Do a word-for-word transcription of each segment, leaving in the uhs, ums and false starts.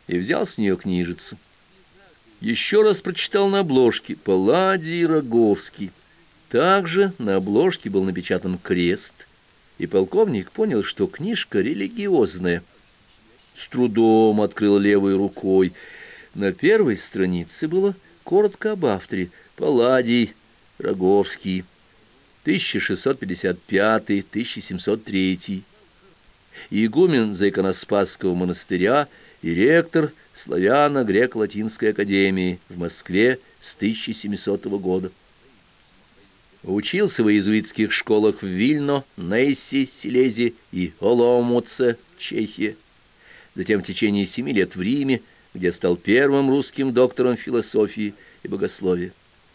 и взял с нее книжицу. Еще раз прочитал на обложке «Палладий Роговский». Также на обложке был напечатан крест, и полковник понял, что книжка религиозная. С трудом открыл левой рукой. На первой странице было коротко об авторе: Палладий Роговский, тысяча шестьсот пятьдесят пятый — тысяча семьсот третий, игумен Заиконоспасского монастыря и ректор Славяно-Греко-Латинской академии в Москве с тысяча семисотого года. Учился в иезуитских школах в Вильно, Нессе, Силезии и Оломуце, Чехия. Затем в течение семи лет в Риме, где стал первым русским доктором философии и богословия.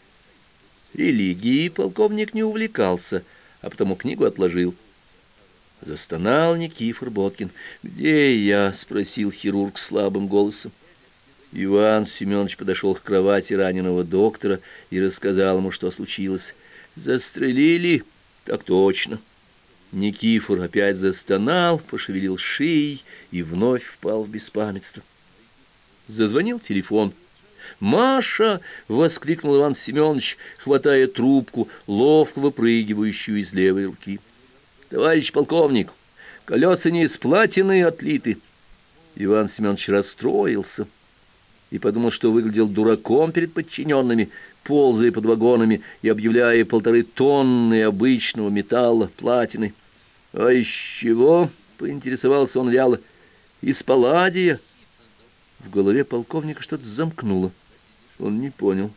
Религией полковник не увлекался, а потому книгу отложил. Застонал Никифор Боткин. «Где я?» — спросил хирург слабым голосом. Иван Семенович подошел к кровати раненого доктора и рассказал ему, что случилось. «Застрелили?» «Так точно». Никифор опять застонал, пошевелил шеей и вновь впал в беспамятство. Зазвонил телефон. «Маша!» — воскликнул Иван Семенович, хватая трубку, ловко выпрыгивающую из левой руки. «Товарищ полковник, колеса не из платины отлиты». Иван Семенович расстроился и подумал, что выглядел дураком перед подчиненными, ползая под вагонами и объявляя полторы тонны обычного металла, платины. «А из чего?» — поинтересовался он вяло. «Из палладия». В голове полковника что-то замкнуло. Он не понял.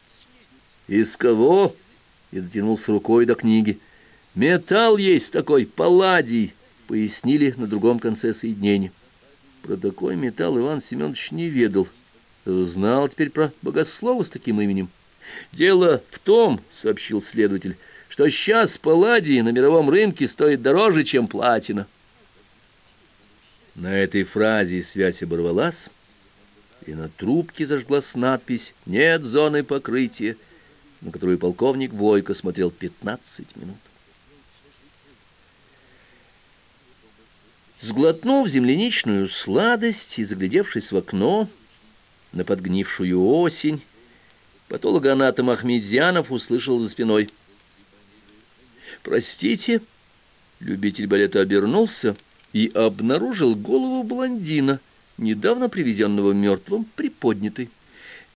«Из кого?» — и дотянулся рукой до книги. «Металл есть такой, палладий», — пояснили на другом конце соединения. Про такой металл Иван Семенович не ведал. Знал теперь про богослова с таким именем. «Дело в том, — сообщил следователь, — что сейчас палладий на мировом рынке стоит дороже, чем платина». На этой фразе связь оборвалась, и на трубке зажглась надпись «Нет зоны покрытия», на которую полковник Войко смотрел пятнадцать минут. Сглотнув земляничную сладость и заглядевшись в окно на подгнившую осень, патологоанатом Ахмедзянов услышал за спиной: «Простите». Любитель балета обернулся и обнаружил голову блондина, недавно привезенного мертвым, приподнятой.